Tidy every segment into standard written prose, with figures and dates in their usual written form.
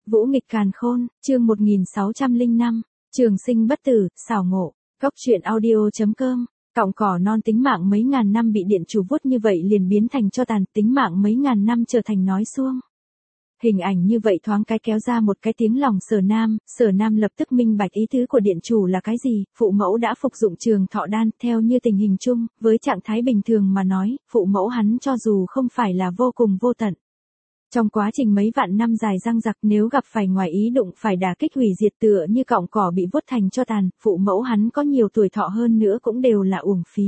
Vũ nghịch càn khôn, chương 1605, trường sinh bất tử, xảo ngộ, Cóc truyện audio.com, cọng cỏ non tính mạng mấy ngàn năm bị điện chủ vuốt như vậy liền biến thành cho tàn, tính mạng mấy ngàn năm trở thành nói suông. Hình ảnh như vậy thoáng cái kéo ra một cái tiếng lòng Sở Nam lập tức minh bạch ý tứ của điện chủ là cái gì, phụ mẫu đã phục dụng trường thọ đan, theo như tình hình chung, với trạng thái bình thường mà nói, phụ mẫu hắn cho dù không phải là vô cùng vô tận. Trong quá trình mấy vạn năm dài răng rặc nếu gặp phải ngoài ý đụng phải đả kích hủy diệt tựa như cọng cỏ bị vuốt thành cho tàn, phụ mẫu hắn có nhiều tuổi thọ hơn nữa cũng đều là uổng phí.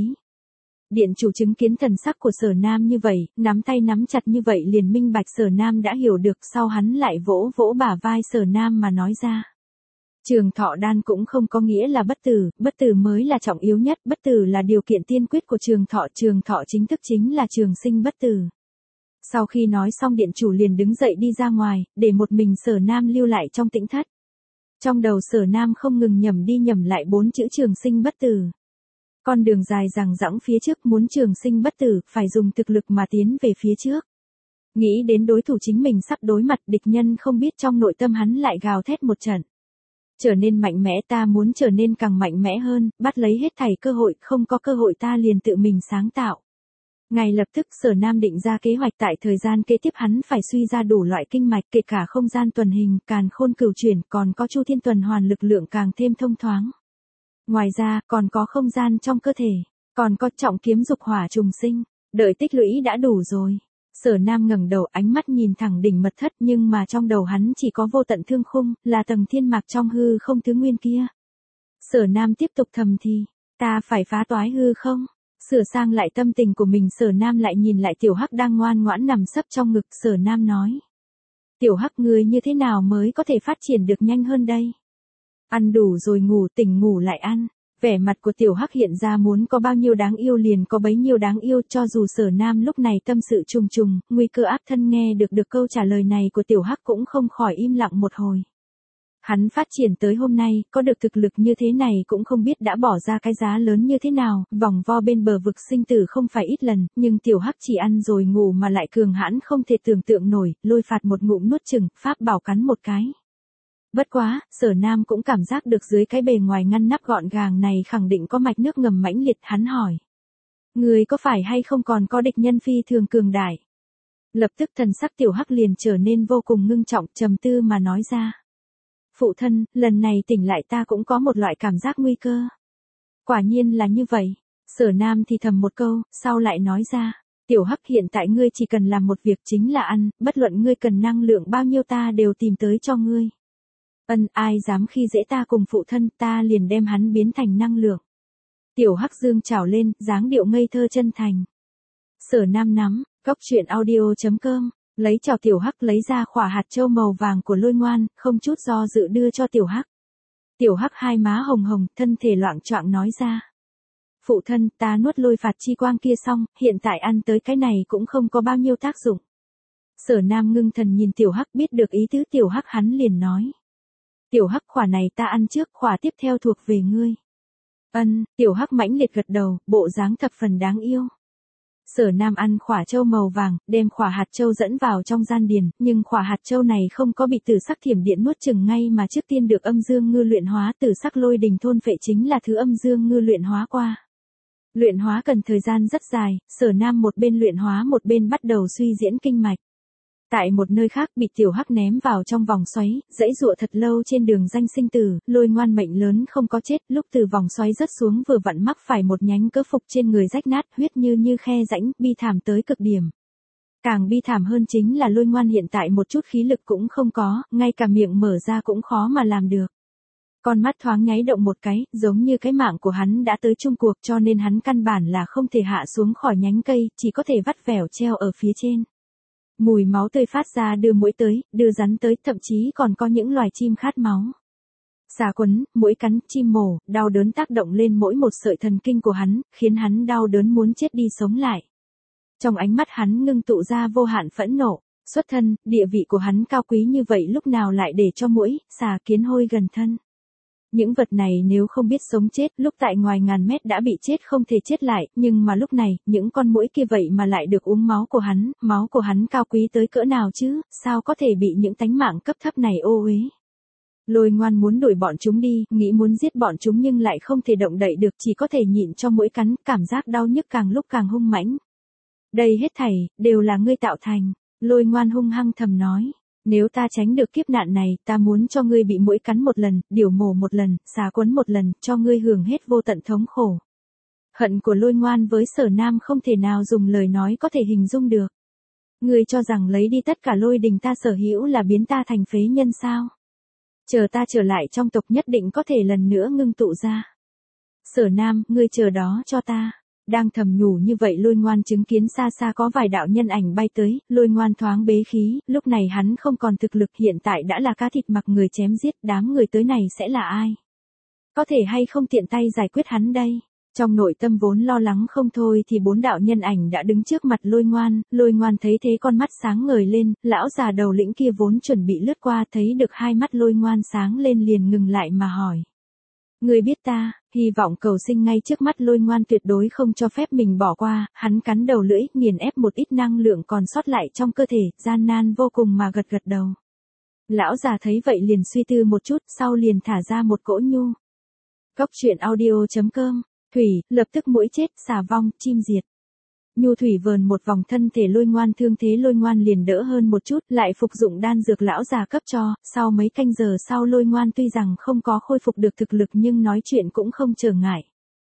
Điện chủ chứng kiến thần sắc của Sở Nam như vậy, nắm tay nắm chặt như vậy liền minh bạch Sở Nam đã hiểu được, sau hắn lại vỗ vỗ bả vai Sở Nam mà nói ra. Trường thọ đan cũng không có nghĩa là bất tử mới là trọng yếu nhất, bất tử là điều kiện tiên quyết của trường thọ chính thức chính là trường sinh bất tử. Sau khi nói xong điện chủ liền đứng dậy đi ra ngoài, để một mình Sở Nam lưu lại trong tĩnh thất. Trong đầu Sở Nam không ngừng nhẩm đi nhẩm lại 4 chữ trường sinh bất tử. Con đường dài dằng dẵng phía trước, muốn trường sinh bất tử, phải dùng thực lực mà tiến về phía trước. Nghĩ đến đối thủ chính mình sắp đối mặt, địch nhân không biết trong nội tâm hắn lại gào thét một trận. Trở nên mạnh mẽ, ta muốn trở nên càng mạnh mẽ hơn, bắt lấy hết thảy cơ hội, không có cơ hội ta liền tự mình sáng tạo. Ngay lập tức Sở Nam định ra kế hoạch, tại thời gian kế tiếp hắn phải suy ra đủ loại kinh mạch, kể cả không gian tuần hình, càn khôn cửu chuyển, còn có chu thiên tuần hoàn lực lượng càng thêm thông thoáng. Ngoài ra, còn có không gian trong cơ thể, còn có trọng kiếm dục hỏa trùng sinh, đợi tích lũy đã đủ rồi. Sở Nam ngẩng đầu, ánh mắt nhìn thẳng đỉnh mật thất, nhưng mà trong đầu hắn chỉ có vô tận thương khung, là tầng thiên mạc trong hư không thứ nguyên kia. Sở Nam tiếp tục thầm thì, ta phải phá toái hư không? Sửa sang lại tâm tình của mình, Sở Nam lại nhìn lại Tiểu Hắc đang ngoan ngoãn nằm sấp trong ngực, Sở Nam nói. Tiểu Hắc, ngươi như thế nào mới có thể phát triển được nhanh hơn đây? Ăn đủ rồi ngủ, tỉnh ngủ lại ăn. Vẻ mặt của Tiểu Hắc hiện ra muốn có bao nhiêu đáng yêu liền có bấy nhiêu đáng yêu, cho dù Sở Nam lúc này tâm sự trùng trùng, nguy cơ áp thân, nghe được câu trả lời này của Tiểu Hắc cũng không khỏi im lặng một hồi. Hắn phát triển tới hôm nay, có được thực lực như thế này cũng không biết đã bỏ ra cái giá lớn như thế nào, vòng vo bên bờ vực sinh tử không phải ít lần, nhưng Tiểu Hắc chỉ ăn rồi ngủ mà lại cường hãn không thể tưởng tượng nổi, lôi phạt một ngụm nuốt chửng, pháp bảo cắn một cái. Bất quá, Sở Nam cũng cảm giác được dưới cái bề ngoài ngăn nắp gọn gàng này khẳng định có mạch nước ngầm mãnh liệt, hắn hỏi. Người có phải hay không còn có địch nhân phi thường cường đại? Lập tức thần sắc Tiểu Hắc liền trở nên vô cùng ngưng trọng, trầm tư mà nói ra. Phụ thân, lần này tỉnh lại ta cũng có một loại cảm giác nguy cơ. Quả nhiên là như vậy. Sở Nam thì thầm một câu, sau lại nói ra. Tiểu Hắc, hiện tại ngươi chỉ cần làm một việc chính là ăn, bất luận ngươi cần năng lượng bao nhiêu ta đều tìm tới cho ngươi. Ai dám khi dễ ta cùng phụ thân, ta liền đem hắn biến thành năng lượng. Tiểu Hắc dương trào lên, dáng điệu ngây thơ chân thành. Sở Nam nắm, Cóc truyện audio.com, lấy chào Tiểu Hắc, lấy ra khỏa hạt châu màu vàng của Lôi Ngoan, không chút do dự đưa cho Tiểu Hắc. Tiểu Hắc hai má hồng hồng, thân thể loạng choạng nói ra. Phụ thân, ta nuốt lôi phạt chi quang kia xong, hiện tại ăn tới cái này cũng không có bao nhiêu tác dụng. Sở Nam ngưng thần nhìn Tiểu Hắc, biết được ý tứ Tiểu Hắc hắn liền nói. Tiểu Hắc, khỏa này ta ăn trước, khỏa tiếp theo thuộc về ngươi. Tiểu Hắc mãnh liệt gật đầu, bộ dáng thập phần đáng yêu. Sở Nam ăn khỏa châu màu vàng, đem khỏa hạt châu dẫn vào trong gian điền, nhưng khỏa hạt châu này không có bị tử sắc thiểm điện nuốt chửng ngay mà trước tiên được âm dương ngư luyện hóa, tử sắc lôi đình thôn phệ chính là thứ âm dương ngư luyện hóa qua. Luyện hóa cần thời gian rất dài, Sở Nam một bên luyện hóa một bên bắt đầu suy diễn kinh mạch. Tại một nơi khác bị Tiểu Hắc ném vào trong vòng xoáy, dãy dụa thật lâu trên đường danh sinh tử, Lôi Ngoan mệnh lớn không có chết, lúc từ vòng xoáy rớt xuống vừa vặn mắc phải một nhánh cỡ phục trên người rách nát, huyết như khe rãnh, bi thảm tới cực điểm. Càng bi thảm hơn chính là Lôi Ngoan hiện tại một chút khí lực cũng không có, ngay cả miệng mở ra cũng khó mà làm được. Con mắt thoáng nháy động một cái, giống như cái mạng của hắn đã tới chung cuộc, cho nên hắn căn bản là không thể hạ xuống khỏi nhánh cây, chỉ có thể vắt vẻo treo ở phía trên. Mùi máu tươi phát ra đưa muỗi tới, đưa rắn tới, thậm chí còn có những loài chim khát máu. Xà quấn, muỗi cắn, chim mổ, đau đớn tác động lên mỗi một sợi thần kinh của hắn, khiến hắn đau đớn muốn chết đi sống lại. Trong ánh mắt hắn ngưng tụ ra vô hạn phẫn nộ, xuất thân, địa vị của hắn cao quý như vậy lúc nào lại để cho muỗi, xà, kiến hôi gần thân. Những vật này nếu không biết sống chết, lúc tại ngoài ngàn mét đã bị chết không thể chết lại, nhưng mà lúc này, những con muỗi kia vậy mà lại được uống máu của hắn cao quý tới cỡ nào chứ, sao có thể bị những tánh mạng cấp thấp này ô uế. Lôi Ngoan muốn đuổi bọn chúng đi, nghĩ muốn giết bọn chúng nhưng lại không thể động đậy được, chỉ có thể nhịn cho muỗi cắn, cảm giác đau nhức càng lúc càng hung mãnh. Đây hết thảy, đều là ngươi tạo thành, Lôi Ngoan hung hăng thầm nói. Nếu ta tránh được kiếp nạn này, ta muốn cho ngươi bị muỗi cắn một lần, điểu mổ một lần, xà quấn một lần, cho ngươi hưởng hết vô tận thống khổ. Hận của Lôi Ngoan với Sở Nam không thể nào dùng lời nói có thể hình dung được. Ngươi cho rằng lấy đi tất cả lôi đình ta sở hữu là biến ta thành phế nhân sao? Chờ ta trở lại trong tộc nhất định có thể lần nữa ngưng tụ ra. Sở Nam, ngươi chờ đó cho ta. Đang thầm nhủ như vậy Lôi Ngoan chứng kiến xa xa có vài đạo nhân ảnh bay tới, Lôi Ngoan thoáng bế khí, lúc này hắn không còn thực lực, hiện tại đã là cá thịt mặc người chém giết, đám người tới này sẽ là ai? Có thể hay không tiện tay giải quyết hắn đây? Trong nội tâm vốn lo lắng không thôi thì 4 đạo nhân ảnh đã đứng trước mặt Lôi Ngoan thấy thế con mắt sáng ngời lên, lão già đầu lĩnh kia vốn chuẩn bị lướt qua thấy được hai mắt Lôi Ngoan sáng lên liền ngừng lại mà hỏi. Ngươi biết ta, hy vọng cầu sinh ngay trước mắt Lôi Ngoan tuyệt đối không cho phép mình bỏ qua, hắn cắn đầu lưỡi, nghiền ép một ít năng lượng còn sót lại trong cơ thể, gian nan vô cùng mà gật gật đầu. Lão già thấy vậy liền suy tư một chút, sau liền thả ra một cỗ nhu. Cốc truyện audio.com, Thủy, lập tức muỗi chết, xà vong, chim diệt. Nhu thủy vờn một vòng thân thể Lôi Ngoan thương thế Lôi Ngoan liền đỡ hơn một chút, lại phục dụng đan dược lão già cấp cho, sau mấy canh giờ sau Lôi Ngoan tuy rằng không có khôi phục được thực lực nhưng nói chuyện cũng không trở ngại.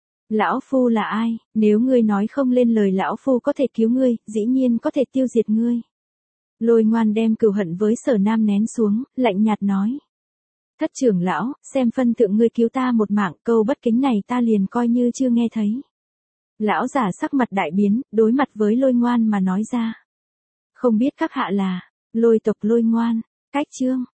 Lão phu là ai, nếu ngươi nói không lên lời lão phu có thể cứu ngươi, dĩ nhiên có thể tiêu diệt ngươi. Lôi Ngoan đem cừu hận với Sở Nam nén xuống, lạnh nhạt nói. Thất trưởng lão, xem phân thượng ngươi cứu ta một mạng, câu bất kính này ta liền coi như chưa nghe thấy. Lão giả sắc mặt đại biến, đối mặt với Lôi Ngoan mà nói ra. Không biết các hạ là, Lôi tộc Lôi Ngoan, cách chương.